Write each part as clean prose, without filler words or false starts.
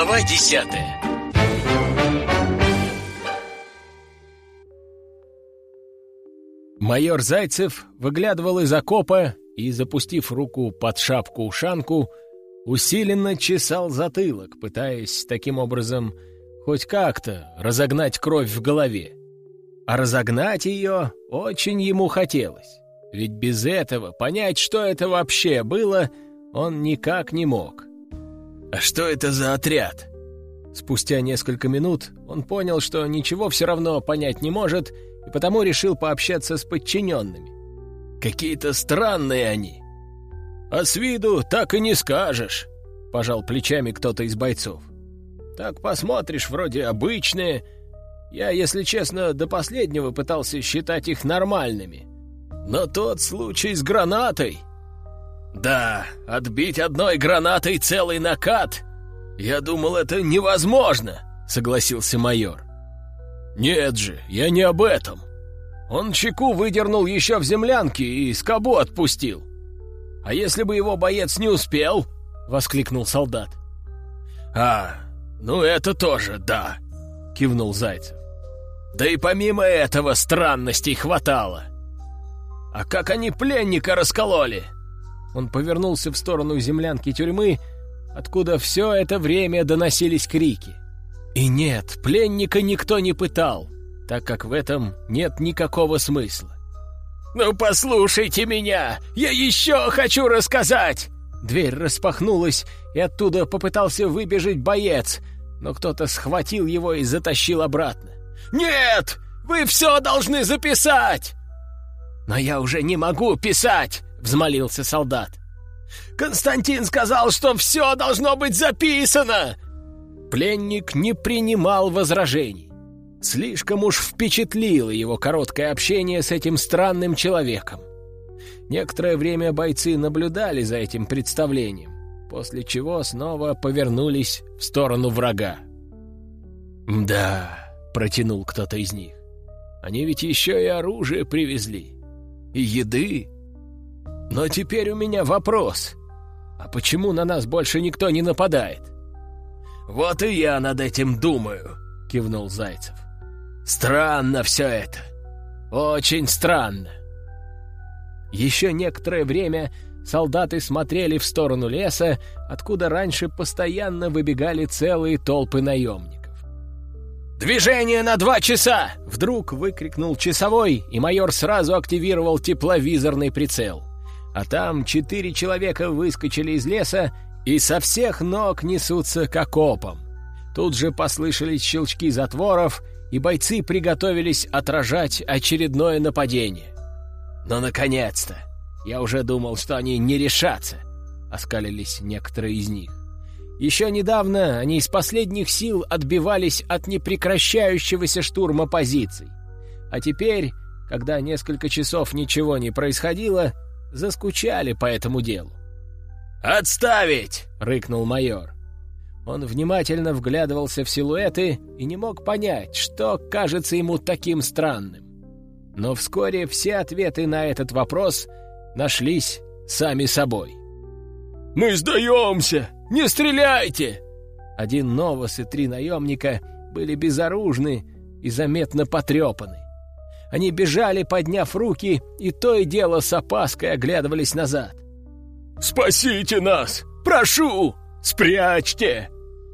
Глава 10. Майор Зайцев выглядывал из окопа и, запустив руку под шапку-ушанку, усиленно чесал затылок, пытаясь таким образом хоть как-то разогнать кровь в голове. А разогнать ее очень ему хотелось, ведь без этого понять, что это вообще было, он никак не мог. «А что это за отряд?» Спустя несколько минут он понял, что ничего все равно понять не может, и потому решил пообщаться с подчиненными. «Какие-то странные они». «А с виду так и не скажешь», — пожал плечами кто-то из бойцов. «Так посмотришь, вроде обычные. Я, если честно, до последнего пытался считать их нормальными. Но тот случай с гранатой...» «Да, отбить одной гранатой целый накат? Я думал, это невозможно», — согласился майор. «Нет же, я не об этом. Он чеку выдернул еще в землянке и скобу отпустил. А если бы его боец не успел?» — воскликнул солдат. Ну это тоже да», — кивнул Зайцев. «Да и помимо этого странностей хватало. А как они пленника раскололи?» Он повернулся в сторону землянки тюрьмы, откуда все это время доносились крики. И нет, пленника никто не пытал, так как в этом нет никакого смысла. «Ну послушайте меня, я еще хочу рассказать!» Дверь распахнулась, и оттуда попытался выбежать боец, но кто-то схватил его и затащил обратно. «Нет! Вы все должны записать!» «Но я уже не могу писать!» — взмолился солдат. «Константин сказал, что все должно быть записано!» Пленник не принимал возражений. Слишком уж впечатлило его короткое общение с этим странным человеком. Некоторое время бойцы наблюдали за этим представлением, после чего снова повернулись в сторону врага. «Да», — протянул кто-то из них, — «они ведь еще и оружие привезли, и еды. Но теперь у меня вопрос, а почему на нас больше никто не нападает?» «Вот и я над этим думаю», — кивнул Зайцев. «Странно все это. Очень странно». Еще некоторое время солдаты смотрели в сторону леса, откуда раньше постоянно выбегали целые толпы наемников. «Движение на 2 часа!» — вдруг выкрикнул часовой, и майор сразу активировал тепловизорный прицел. А там 4 человека выскочили из леса и со всех ног несутся к окопам. Тут же послышались щелчки затворов, и бойцы приготовились отражать очередное нападение. «Ну, наконец-то! Я уже думал, что они не решатся!» — оскалились некоторые из них. Еще недавно они из последних сил отбивались от непрекращающегося штурма позиций. А теперь, когда несколько часов ничего не происходило, заскучали по этому делу. «Отставить!» — рыкнул майор. Он внимательно вглядывался в силуэты и не мог понять, что кажется ему таким странным. Но вскоре все ответы на этот вопрос нашлись сами собой. «Мы сдаемся! Не стреляйте!» Один новос и 3 наемника были безоружны и заметно потрепаны. Они бежали, подняв руки, и то и дело с опаской оглядывались назад. «Спасите нас! Прошу! Спрячьте!»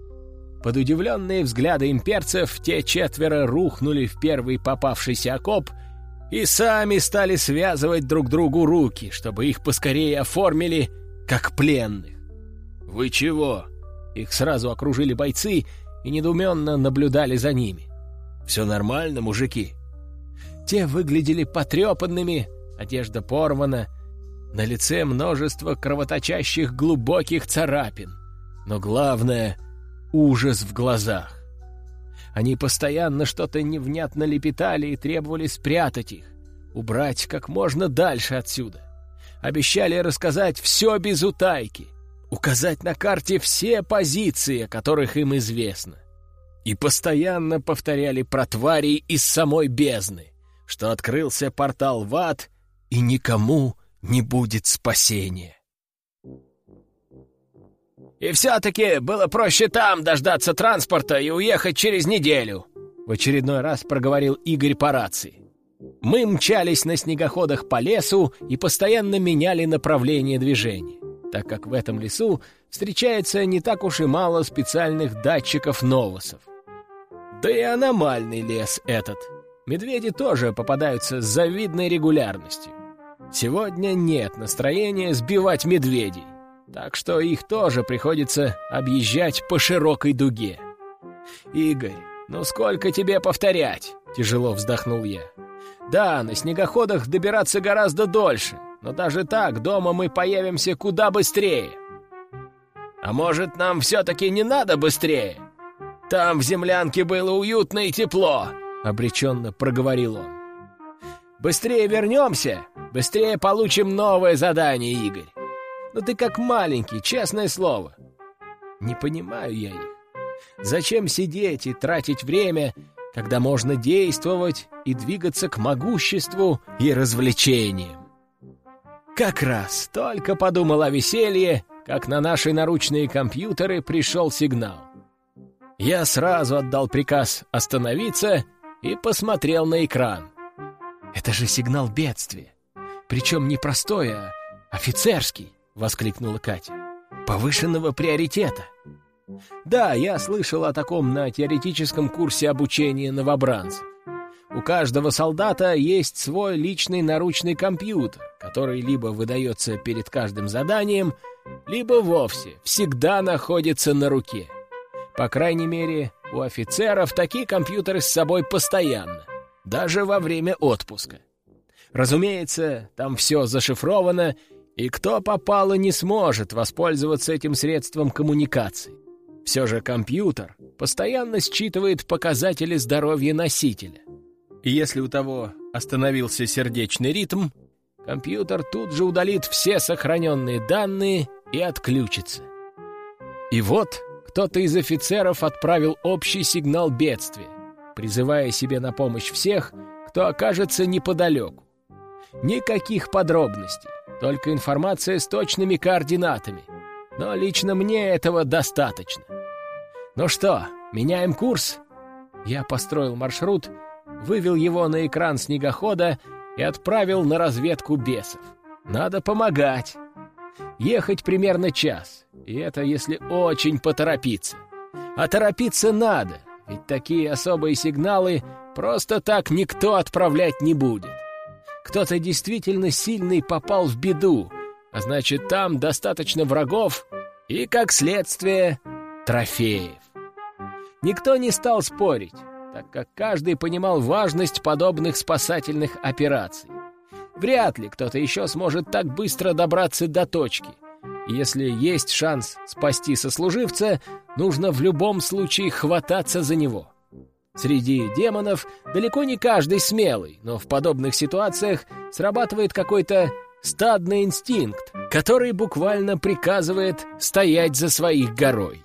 Под удивленные взгляды имперцев те 4 рухнули в первый попавшийся окоп и сами стали связывать друг другу руки, чтобы их поскорее оформили как пленных. «Вы чего?» Их сразу окружили бойцы и недоуменно наблюдали за ними. «Все нормально, мужики?» Те выглядели потрепанными, одежда порвана, на лице множество кровоточащих глубоких царапин. Но главное — ужас в глазах. Они постоянно что-то невнятно лепетали и требовали спрятать их, убрать как можно дальше отсюда. Обещали рассказать все без утайки, указать на карте все позиции, о которых им известно. И постоянно повторяли про тварей из самой бездны, что открылся портал в ад, и никому не будет спасения. И все-таки было проще там дождаться транспорта и уехать через неделю», — в очередной раз проговорил Игорь по рации. Мы мчались на снегоходах по лесу и постоянно меняли направление движения, так как в этом лесу встречается не так уж и мало специальных датчиков новосов. Да и аномальный лес этот. Медведи тоже попадаются с завидной регулярностью. Сегодня нет настроения сбивать медведей, так что их тоже приходится объезжать по широкой дуге. «Игорь, ну сколько тебе повторять?» — тяжело вздохнул я. «Да, на снегоходах добираться гораздо дольше, но даже так дома мы появимся куда быстрее». «А может, нам все-таки не надо быстрее? Там в землянке было уютно и тепло», — обреченно проговорил он. «Быстрее вернемся, быстрее получим новое задание, Игорь. Но ты как маленький, честное слово». Не понимаю я их. Зачем сидеть и тратить время, когда можно действовать и двигаться к могуществу и развлечениям? Как раз только подумал о веселье, как на наши наручные компьютеры пришел сигнал. Я сразу отдал приказ остановиться и посмотрел на экран. «Это же сигнал бедствия. Причем не простой, а офицерский», — воскликнула Катя. «Повышенного приоритета». Да, я слышал о таком на теоретическом курсе обучения новобранцев. У каждого солдата есть свой личный наручный компьютер, который либо выдается перед каждым заданием, либо вовсе всегда находится на руке. По крайней мере, у офицеров такие компьютеры с собой постоянно, даже во время отпуска. Разумеется, там все зашифровано, и кто попало не сможет воспользоваться этим средством коммуникации. Все же компьютер постоянно считывает показатели здоровья носителя. И если у того остановился сердечный ритм, компьютер тут же удалит все сохраненные данные и отключится. И вот кто-то из офицеров отправил общий сигнал бедствия, призывая себе на помощь всех, кто окажется неподалеку. Никаких подробностей, только информация с точными координатами. Но лично мне этого достаточно. «Ну что, меняем курс?» Я построил маршрут, вывел его на экран снегохода и отправил на разведку бесов. Надо помогать. Ехать примерно час, и это если очень поторопиться. А торопиться надо, ведь такие особые сигналы просто так никто отправлять не будет. Кто-то действительно сильный попал в беду, а значит, там достаточно врагов и, как следствие, трофеев. Никто не стал спорить, так как каждый понимал важность подобных спасательных операций. Вряд ли кто-то еще сможет так быстро добраться до точки. Если есть шанс спасти сослуживца, нужно в любом случае хвататься за него. Среди демонов далеко не каждый смелый, но в подобных ситуациях срабатывает какой-то стадный инстинкт, который буквально приказывает стоять за своих горой.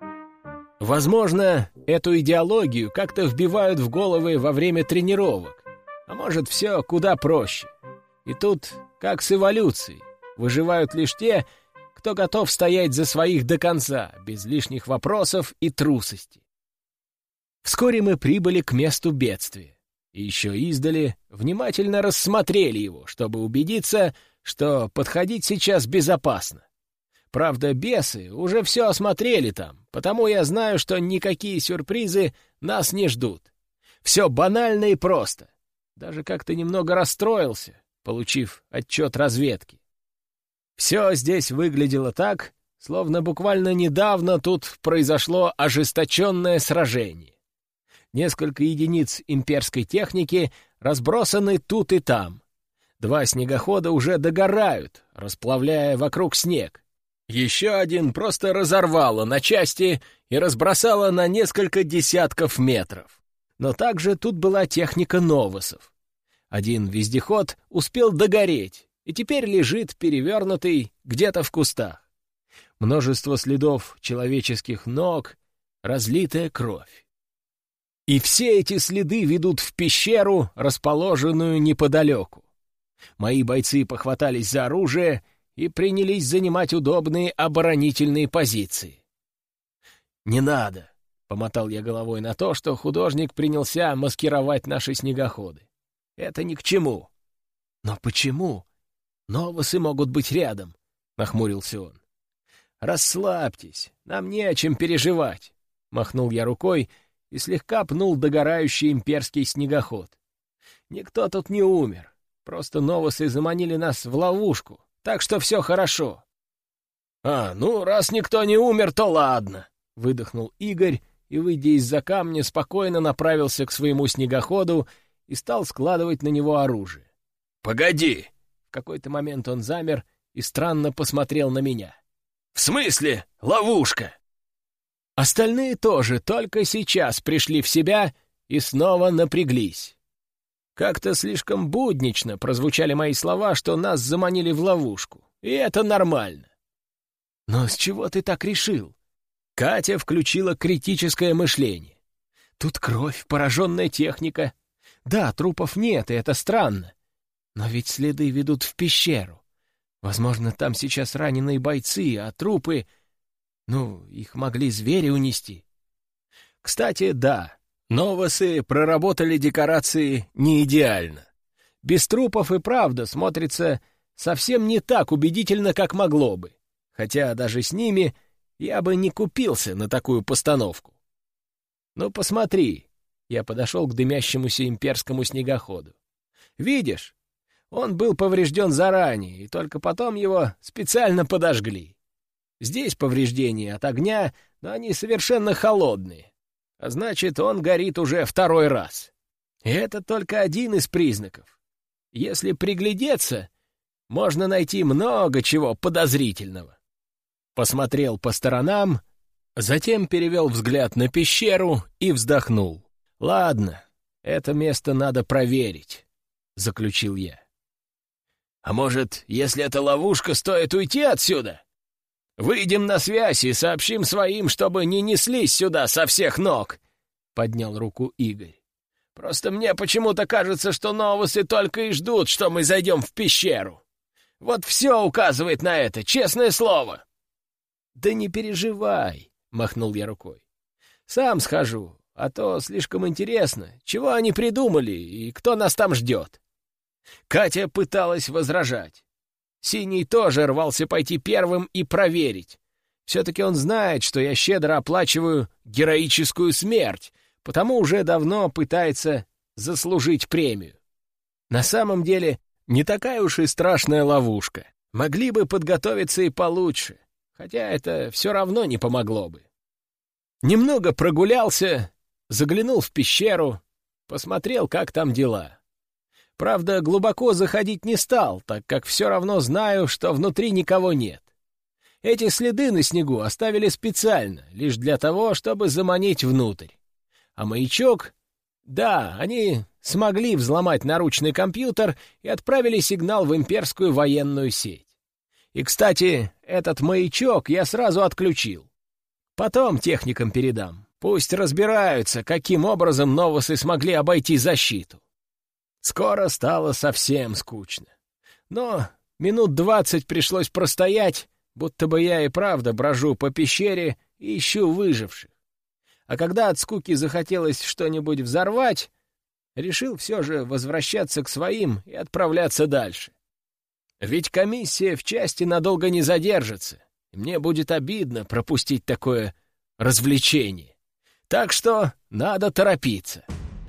Возможно, эту идеологию как-то вбивают в головы во время тренировок, а может, все куда проще. И тут, как с эволюцией, выживают лишь те, кто готов стоять за своих до конца, без лишних вопросов и трусости. Вскоре мы прибыли к месту бедствия, и еще издали внимательно рассмотрели его, чтобы убедиться, что подходить сейчас безопасно. Правда, бесы уже все осмотрели там, потому я знаю, что никакие сюрпризы нас не ждут. Все банально и просто. Даже как-то немного расстроился, получив отчет разведки. Все здесь выглядело так, словно буквально недавно тут произошло ожесточенное сражение. Несколько единиц имперской техники разбросаны тут и там. 2 снегохода уже догорают, расплавляя вокруг снег. Еще один просто разорвало на части и разбросало на несколько десятков метров. Но также тут была техника новосов. Один вездеход успел догореть и теперь лежит перевернутый где-то в кустах. Множество следов человеческих ног, разлитая кровь. И все эти следы ведут в пещеру, расположенную неподалеку. Мои бойцы похватались за оружие и принялись занимать удобные оборонительные позиции. «Не надо», — помотал я головой на то, что художник принялся маскировать наши снегоходы. «Это ни к чему». «Но почему? Новосы могут быть рядом», — нахмурился он. «Расслабьтесь, нам не о чем переживать», — махнул я рукой и слегка пнул догорающий имперский снегоход. «Никто тут не умер, просто новосы заманили нас в ловушку, так что все хорошо». Ну, раз никто не умер, то ладно», — выдохнул Игорь и, выйдя из-за камня, спокойно направился к своему снегоходу и стал складывать на него оружие. «Погоди!» В какой-то момент он замер и странно посмотрел на меня. «В смысле ловушка?» Остальные тоже только сейчас пришли в себя и снова напряглись. Как-то слишком буднично прозвучали мои слова, что нас заманили в ловушку, и это нормально. «Но с чего ты так решил?» Катя включила критическое мышление. «Тут кровь, пораженная техника. Да, трупов нет, и это странно. Но ведь следы ведут в пещеру. Возможно, там сейчас раненые бойцы, а трупы... их могли звери унести». Кстати, да, новосы проработали декорации не идеально. Без трупов и правда смотрится совсем не так убедительно, как могло бы. Хотя даже с ними я бы не купился на такую постановку. «Ну, посмотри», — я подошел к дымящемуся имперскому снегоходу. «Видишь, он был поврежден заранее, и только потом его специально подожгли. Здесь повреждения от огня, но они совершенно холодные. А значит, он горит уже второй раз. И это только один из признаков. Если приглядеться, можно найти много чего подозрительного». Посмотрел по сторонам, затем перевел взгляд на пещеру и вздохнул. «Ладно, это место надо проверить», — заключил я. «А может, если это ловушка, стоит уйти отсюда? Выйдем на связь и сообщим своим, чтобы не неслись сюда со всех ног», — поднял руку Игорь. «Просто мне почему-то кажется, что новосы только и ждут, что мы зайдем в пещеру. Вот все указывает на это, честное слово». «Да не переживай», — махнул я рукой. «Сам схожу, а то слишком интересно, чего они придумали и кто нас там ждет». Катя пыталась возражать. Синий тоже рвался пойти первым и проверить. Все-таки он знает, что я щедро оплачиваю героическую смерть, потому уже давно пытается заслужить премию. На самом деле, не такая уж и страшная ловушка. Могли бы подготовиться и получше, хотя это все равно не помогло бы. Немного прогулялся, заглянул в пещеру, посмотрел, как там дела. Правда, глубоко заходить не стал, так как все равно знаю, что внутри никого нет. Эти следы на снегу оставили специально, лишь для того, чтобы заманить внутрь. А маячок... Да, они смогли взломать наручный компьютер и отправили сигнал в имперскую военную сеть. И, кстати, этот маячок я сразу отключил. Потом техникам передам. Пусть разбираются, каким образом новосы смогли обойти защиту. Скоро стало совсем скучно. Но минут 20 пришлось простоять, будто бы я и правда брожу по пещере и ищу выживших. А когда от скуки захотелось что-нибудь взорвать, решил все же возвращаться к своим и отправляться дальше. Ведь комиссия в части надолго не задержится, и мне будет обидно пропустить такое развлечение. Так что надо торопиться.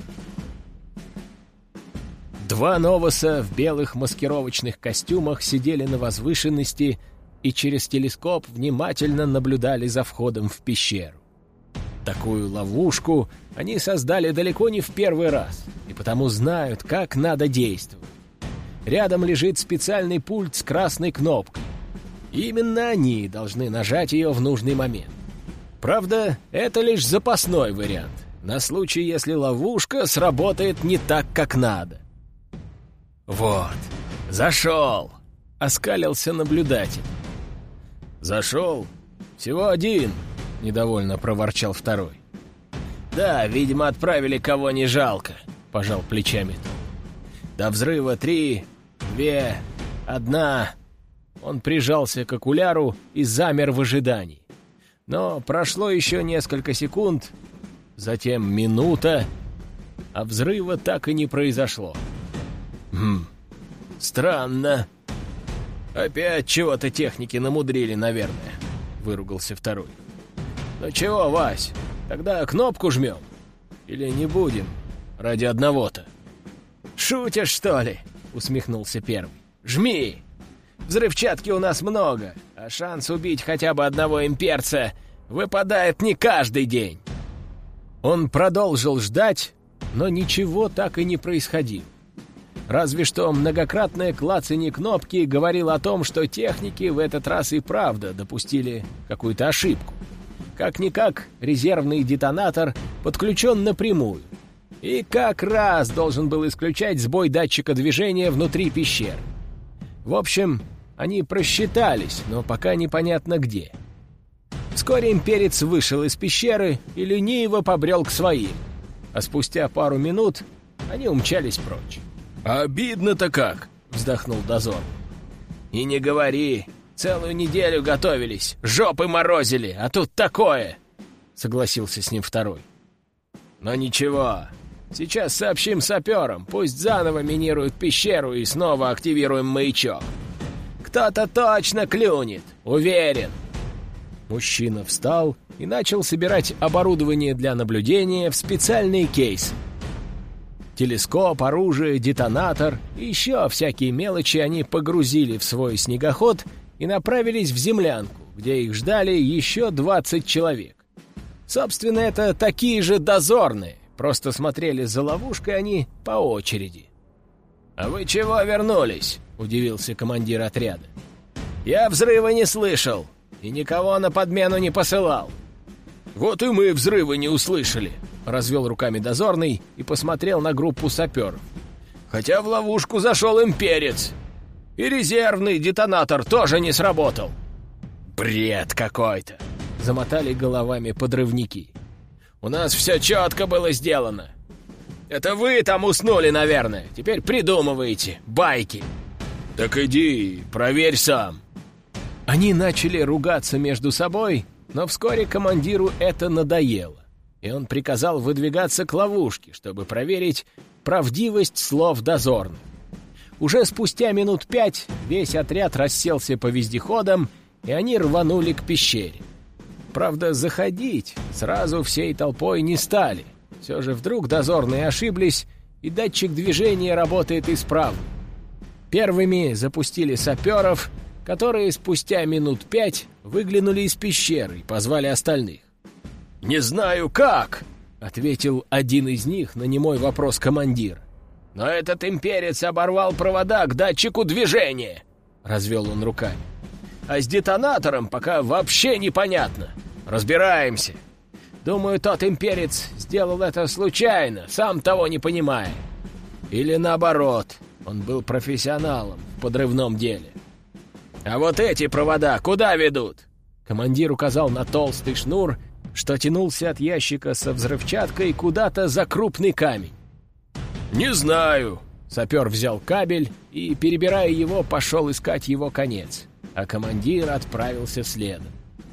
Два новоса в белых маскировочных костюмах сидели на возвышенности и через телескоп внимательно наблюдали за входом в пещеру. Такую ловушку они создали далеко не в первый раз, и потому знают, как надо действовать. Рядом лежит специальный пульт с красной кнопкой. Именно они должны нажать ее в нужный момент. Правда, это лишь запасной вариант, на случай, если ловушка сработает не так, как надо. «Вот, зашел!» — оскалился наблюдатель. «Зашел? Всего один!» — недовольно проворчал второй. «Да, видимо, отправили кого не жалко», — пожал плечами тот. «До взрыва 3, 2, 1. Он прижался к окуляру и замер в ожидании. Но прошло еще несколько секунд, затем минута, а взрыва так и не произошло. Странно. Опять чего-то техники намудрили, наверное, выругался второй. Ну чего, Вась, тогда кнопку жмем? Или не будем? Ради одного-то. Шутишь, что ли? Усмехнулся первый. Жми! Взрывчатки у нас много, а шанс убить хотя бы одного имперца выпадает не каждый день. Он продолжил ждать, но ничего так и не происходило. Разве что многократное клацанье кнопки говорило о том, что техники в этот раз и правда допустили какую-то ошибку. Как-никак резервный детонатор подключен напрямую и как раз должен был исключать сбой датчика движения внутри пещеры. В общем, они просчитались, но пока непонятно где. Вскоре имперец вышел из пещеры и лениво побрел к своим, а спустя пару минут они умчались прочь. «Обидно-то как!» — вздохнул дозор. «И не говори, целую неделю готовились, жопы морозили, а тут такое!» — согласился с ним второй. «Но ничего, сейчас сообщим саперам, пусть заново минируют пещеру и снова активируем маячок. Кто-то точно клюнет, уверен!» Мужчина встал и начал собирать оборудование для наблюдения в специальные кейсы. Телескоп, оружие, детонатор и еще всякие мелочи они погрузили в свой снегоход и направились в землянку, где их ждали еще 20 человек. Собственно, это такие же дозорные, просто смотрели за ловушкой они по очереди. «А вы чего вернулись?» — удивился командир отряда. «Я взрыва не слышал и никого на подмену не посылал». «Вот и мы взрывы не услышали», — развел руками дозорный и посмотрел на группу саперов. «Хотя в ловушку зашел имперец. И резервный детонатор тоже не сработал». «Бред какой-то», — замотали головами подрывники. «У нас все четко было сделано. Это вы там уснули, наверное. Теперь придумываете байки». «Так иди, проверь сам». Они начали ругаться между собой, но вскоре командиру это надоело, и он приказал выдвигаться к ловушке, чтобы проверить правдивость слов дозорных. Уже спустя минут 5 весь отряд расселся по вездеходам, и они рванули к пещере. Правда, заходить сразу всей толпой не стали. Все же вдруг дозорные ошиблись, и датчик движения работает исправно. Первыми запустили саперов, которые спустя минут 5 выглянули из пещеры и позвали остальных. «Не знаю как», — ответил один из них на немой вопрос командира. «Но этот имперец оборвал провода к датчику движения», — развел он руками. «А с детонатором пока вообще непонятно. Разбираемся. Думаю, тот имперец сделал это случайно, сам того не понимая. Или наоборот, он был профессионалом в подрывном деле. А вот эти провода куда ведут?» Командир указал на толстый шнур, что тянулся от ящика со взрывчаткой куда-то за крупный камень. «Не знаю». Сапер взял кабель и, перебирая его, пошел искать его конец, а командир отправился следом.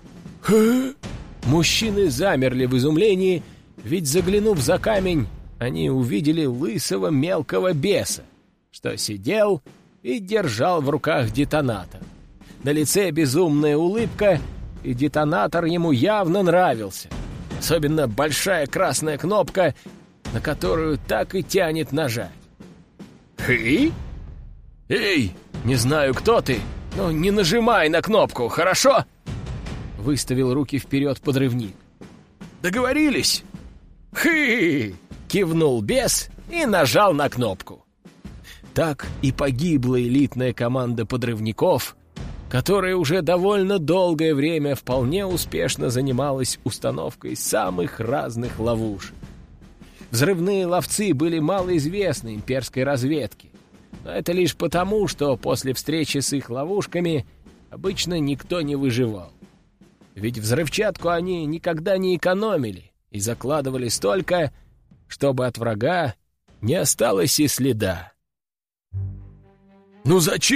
Мужчины замерли в изумлении, ведь, заглянув за камень, они увидели лысого мелкого беса, что сидел и держал в руках детонатор. На лице безумная улыбка, и детонатор ему явно нравился. Особенно большая красная кнопка, на которую так и тянет нажать. «Хы? Эй, не знаю, кто ты, но не нажимай на кнопку, хорошо?» Выставил руки вперед подрывник. «Договорились?» «Хы!» — кивнул бес и нажал на кнопку. Так и погибла элитная команда подрывников, которая уже довольно долгое время вполне успешно занималась установкой самых разных ловушек. Взрывные ловцы были малоизвестны имперской разведке, но это лишь потому, что после встречи с их ловушками обычно никто не выживал. Ведь взрывчатку они никогда не экономили и закладывали столько, чтобы от врага не осталось и следа. «Ну зачем?»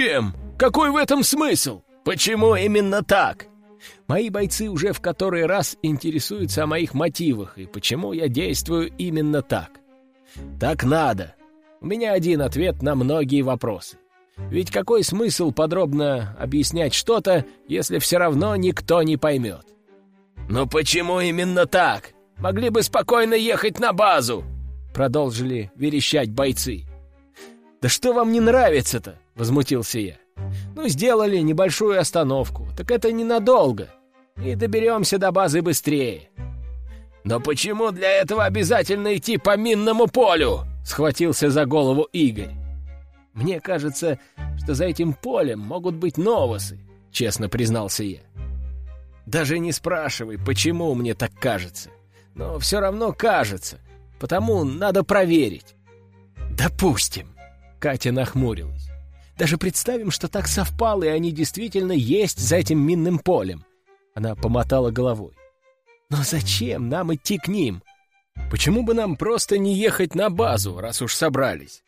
Какой в этом смысл? Почему именно так?» Мои бойцы уже в который раз интересуются о моих мотивах и почему я действую именно так. Так надо. У меня один ответ на многие вопросы. Ведь какой смысл подробно объяснять что-то, если все равно никто не поймет? «Но почему именно так? Могли бы спокойно ехать на базу!» Продолжили верещать бойцы. «Да что вам не нравится-то?» — возмутился я. «Ну, сделали небольшую остановку, так это ненадолго, и доберемся до базы быстрее». «Но почему для этого обязательно идти по минному полю?» — схватился за голову Игорь. «Мне кажется, что за этим полем могут быть новосы», — честно признался я. «Даже не спрашивай, почему мне так кажется, но все равно кажется, потому надо проверить». «Допустим», — Катя нахмурилась. «Даже представим, что так совпало, и они действительно есть за этим минным полем». Она помотала головой. «Но зачем нам идти к ним? Почему бы нам просто не ехать на базу, раз уж собрались?»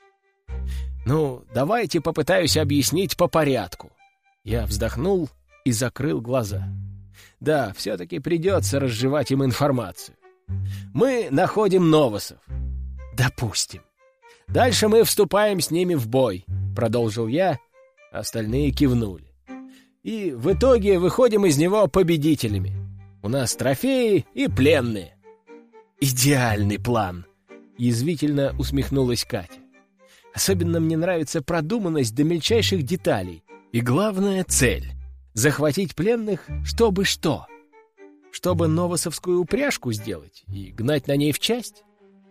«Ну, давайте попытаюсь объяснить по порядку». Я вздохнул и закрыл глаза. Да, все-таки придется разжевать им информацию. Мы находим новосов. Допустим. Дальше мы вступаем с ними в бой, продолжил я, остальные кивнули. И в итоге выходим из него победителями. У нас трофеи и пленные. Идеальный план, язвительно усмехнулась Катя. Особенно мне нравится продуманность до мельчайших деталей. И главная цель — захватить пленных, чтобы что? Чтобы новосовскую упряжку сделать и гнать на ней в часть?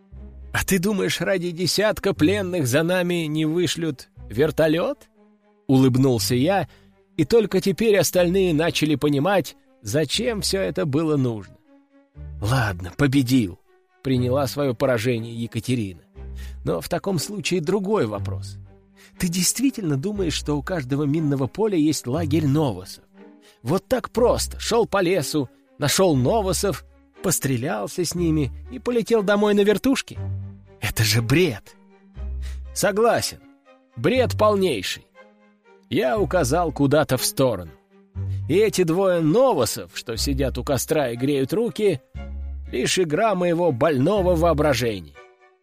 А ты думаешь, ради десятка пленных за нами не вышлют вертолет? Улыбнулся я, и только теперь остальные начали понимать, зачем все это было нужно. Ладно, победил, приняла свое поражение Екатерина. Но в таком случае другой вопрос. Ты действительно думаешь, что у каждого минного поля есть лагерь новосов? Вот так просто шел по лесу, нашел новосов, пострелялся с ними и полетел домой на вертушке? Это же бред! Согласен, бред полнейший. Я указал куда-то в сторону. И эти двое новосов, что сидят у костра и греют руки, лишь игра моего больного воображения.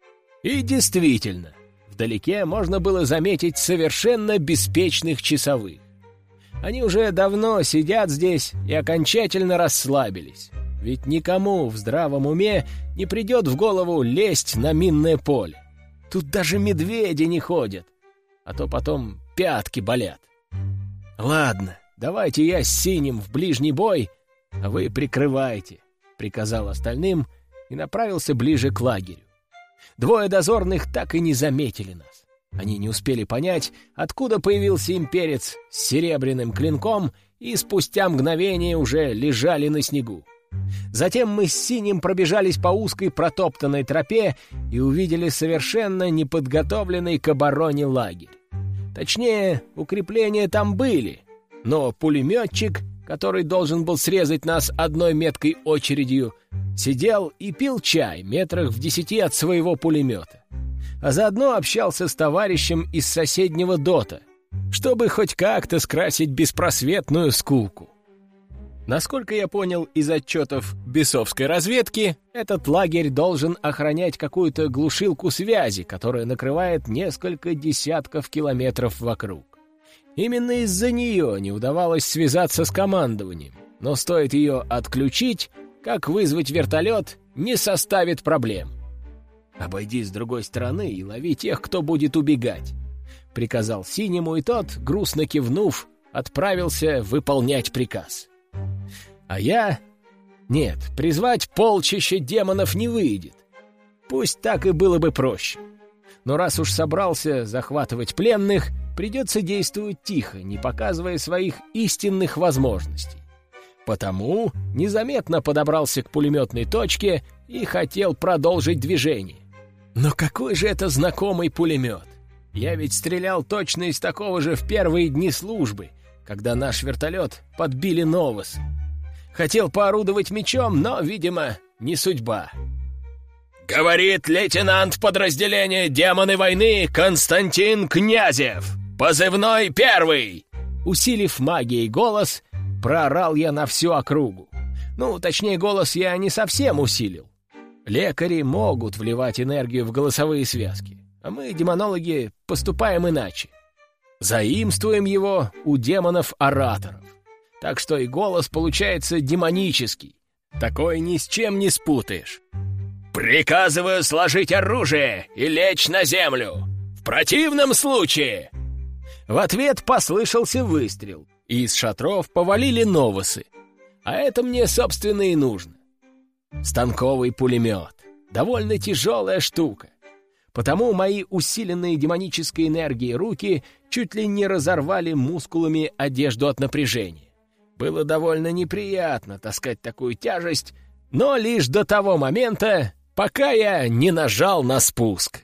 И действительно, вдалеке можно было заметить совершенно беспечных часовых. Они уже давно сидят здесь и окончательно расслабились, ведь никому в здравом уме не придет в голову лезть на минное поле. Тут даже медведи не ходят, а то потом пятки болят. «Ладно, давайте я с Синим в ближний бой, а вы прикрывайте», — приказал остальным и направился ближе к лагерю. Двое дозорных так и не заметили нас. Они не успели понять, откуда появился имперец с серебряным клинком, и спустя мгновение уже лежали на снегу. Затем мы с Синим пробежались по узкой протоптанной тропе и увидели совершенно неподготовленный к обороне лагерь. Точнее, укрепления там были, но пулеметчик, который должен был срезать нас одной меткой очередью, сидел и пил чай метрах в 10 от своего пулемета, а заодно общался с товарищем из соседнего дота, чтобы хоть как-то скрасить беспросветную скуку. Насколько я понял из отчетов бесовской разведки, этот лагерь должен охранять какую-то глушилку связи, которая накрывает несколько десятков километров вокруг. Именно из-за нее не удавалось связаться с командованием, но стоит ее отключить, как вызвать вертолет не составит проблем. «Обойди с другой стороны и лови тех, кто будет убегать», — приказал Синему, и тот, грустно кивнув, отправился выполнять приказ. А я... Нет, призвать полчища демонов не выйдет. Пусть так и было бы проще. Но раз уж собрался захватывать пленных, придется действовать тихо, не показывая своих истинных возможностей. Потому незаметно подобрался к пулеметной точке и хотел продолжить движение. Но какой же это знакомый пулемет! Я ведь стрелял точно из такого же в первые дни службы, когда наш вертолет подбили новосы. Хотел поорудовать мечом, но, видимо, не судьба. «Говорит лейтенант подразделения «Демоны войны» Константин Князев, позывной 1. Усилив магией голос, проорал я на всю округу. Ну, точнее, голос я не совсем усилил. Лекари могут вливать энергию в голосовые связки, а мы, демонологи, поступаем иначе. Заимствуем его у демонов-ораторов. Так что и голос получается демонический. Такой ни с чем не спутаешь. «Приказываю сложить оружие и лечь на землю! В противном случае!» В ответ послышался выстрел, и из шатров повалили новосы. А это мне, собственно, и нужно. Станковый пулемет. Довольно тяжелая штука. Потому мои усиленные демонической энергией руки чуть ли не разорвали мускулами одежду от напряжения. Было довольно неприятно таскать такую тяжесть, но лишь до того момента, пока я не нажал на спуск.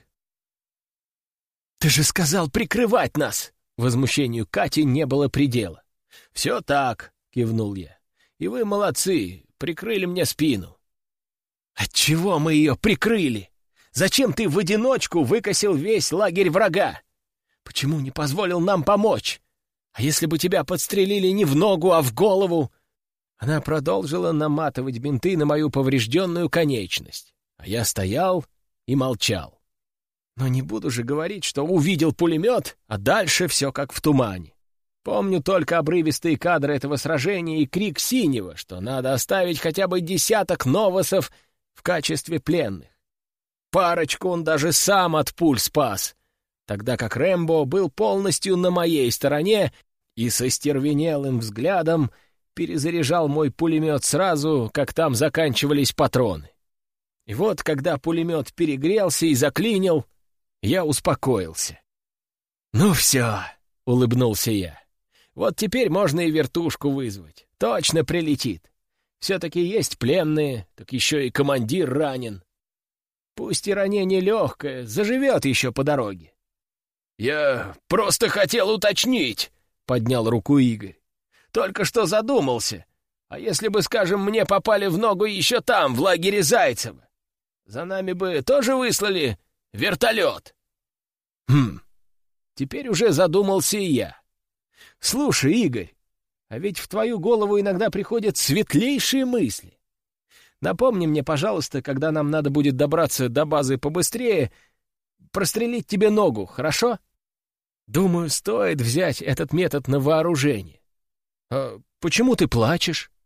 «Ты же сказал прикрывать нас!» Возмущению Кати не было предела. «Все так», — кивнул я. «И вы молодцы, прикрыли мне спину». «Отчего мы ее прикрыли? Зачем ты в одиночку выкосил весь лагерь врага? Почему не позволил нам помочь? А если бы тебя подстрелили не в ногу, а в голову?» Она продолжила наматывать бинты на мою поврежденную конечность, а я стоял и молчал. Но не буду же говорить, что увидел пулемет, а дальше все как в тумане. Помню только обрывистые кадры этого сражения и крик Синего, что надо оставить хотя бы 10 новосов в качестве пленных. Парочку он даже сам от пуль спас, тогда как Рэмбо был полностью на моей стороне и со стервенелым взглядом перезаряжал мой пулемет сразу, как там заканчивались патроны. И вот, когда пулемет перегрелся и заклинил, я успокоился. «Ну все», — улыбнулся я. «Вот теперь можно и вертушку вызвать. Точно прилетит. Все-таки есть пленные, так еще и командир ранен. Пусть и ранение легкое, заживет еще по дороге». «Я просто хотел уточнить», — поднял руку Игорь. «Только что задумался. А если бы, скажем, мне попали в ногу еще там, в лагере Зайцева? За нами бы тоже выслали вертолет?» Теперь уже задумался и я. «Слушай, Игорь, а ведь в твою голову иногда приходят светлейшие мысли. Напомни мне, пожалуйста, когда нам надо будет добраться до базы побыстрее, прострелить тебе ногу, хорошо? Думаю, стоит взять этот метод на вооружение». «А почему ты плачешь?»